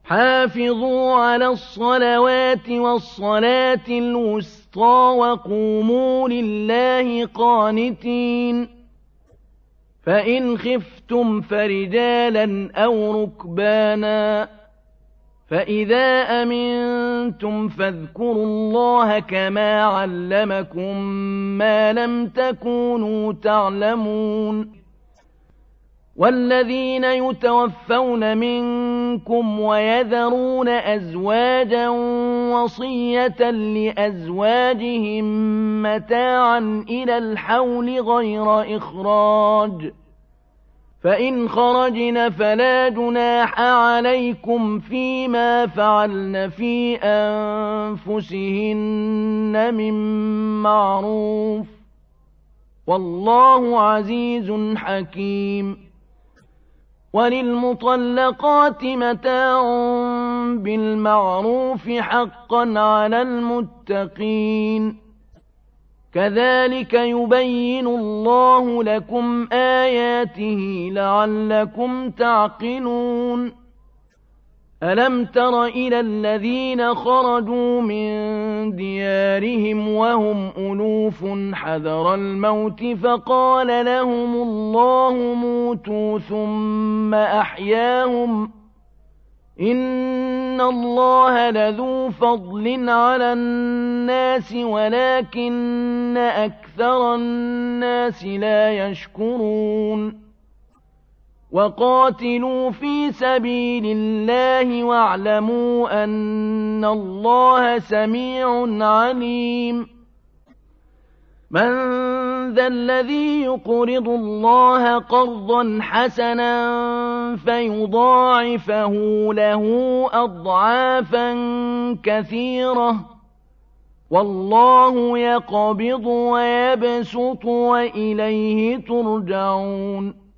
حافظوا على الصلوات والصلاة الوسطى وقوموا لله قانتين فإن خفتم فرجالا أو ركبانا فإذا أمنتم فاذكروا الله كما علمكم ما لم تكونوا تعلمون والذين يتوفون منكم ويذرون أزواجا وصية لأزواجهم متاعا إلى الحول غير إخراج فإن خرجن فلا جناح عليكم فيما فعلن في أنفسهن من معروف والله عزيز حكيم وللمطلقات متاع بالمعروف حقا على المتقين كذلك يبين الله لكم آياته لعلكم تعقلون ألم تر إلى الذين خرجوا من ديارهم وهم ألوف حذر الموت فقال لهم الله موتوا ثم أحياهم إن الله لذو فضل على الناس ولكن أكثر الناس لا يشكرون وقاتلوا في سبيل الله واعلموا أن الله سميع عليم من ذا الذي يقرض الله قرضا حسنا فيضاعفه له أضعافا كثيرة والله يقبض ويبسط وإليه ترجعون